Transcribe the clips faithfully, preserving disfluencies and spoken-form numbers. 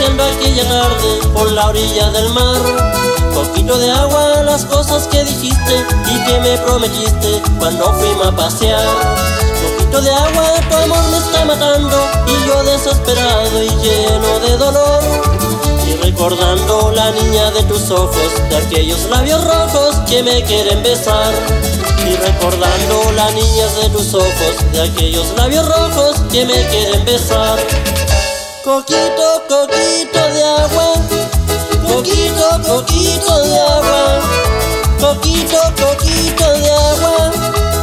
paseando aquella tarde por la orilla del mar. Poquito de agua, las cosas que dijiste y que me prometiste cuando fuimos a pasear. Poquito de agua, tu amor me está matando y yo desesperado y lleno de dolor. Y recordando la niña de tus ojos, de aquellos labios rojos que me quieren besar. Y recordando la niña de tus ojos, de aquellos labios rojos que me quieren besar. Coquito, coquito de agua, coquito, coquito de agua, coquito, coquito de agua,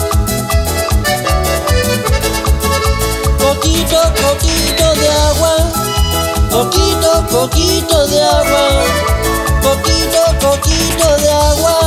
coquito, coquito de agua, coquito, coquito de agua, coquito, coquito de agua.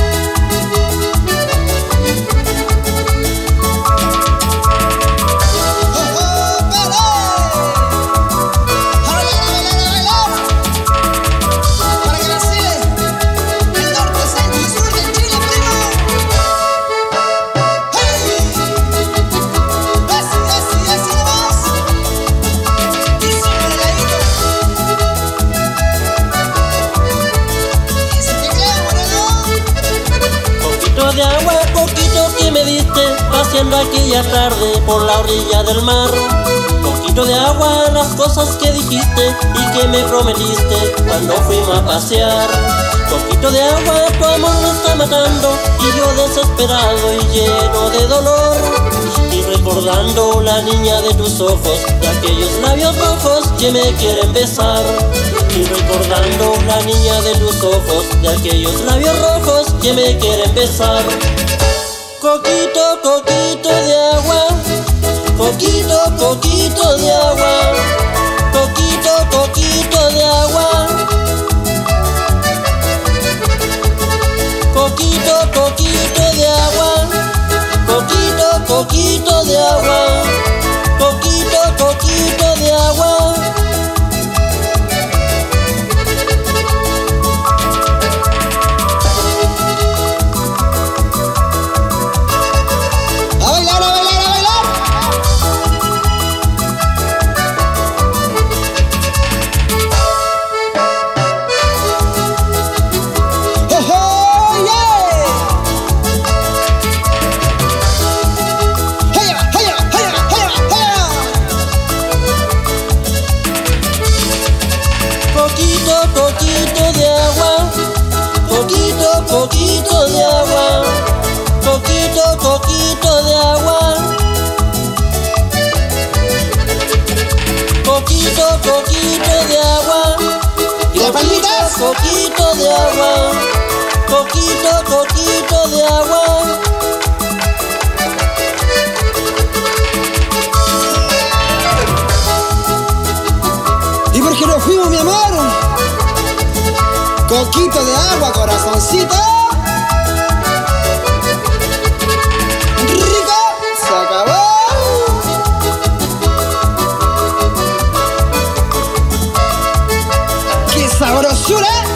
De agua, poquito que me diste, paseando aquella tarde por la orilla del mar. Poquito de agua, las cosas que dijiste y que me prometiste cuando fuimos a pasear. Poquito de agua, tu amor me está matando y yo desesperado y lleno de dolor. Y recordando la niña de tus ojos, de aquellos labios rojos que me quieren besar. Y recordando la niña de tus ojos, de aquellos labios rojos que me quieren besar. Coquito, coquito de agua, coquito, coquito de agua, coquito, coquito de agua, coquito, coquito de agua, coquito, coquito de agua, coquito, coquito de agua. Coquito, coquito de agua, coquito, coquito de agua, coquito, coquito de agua, coquito, coquito de agua, ¿y las palmitas? Coquito de agua, coquito, coquito de agua. ¿Y por qué no fuimos, mi amor? Coquito de agua, corazoncito. Rico, se acabó. ¡Qué sabrosura!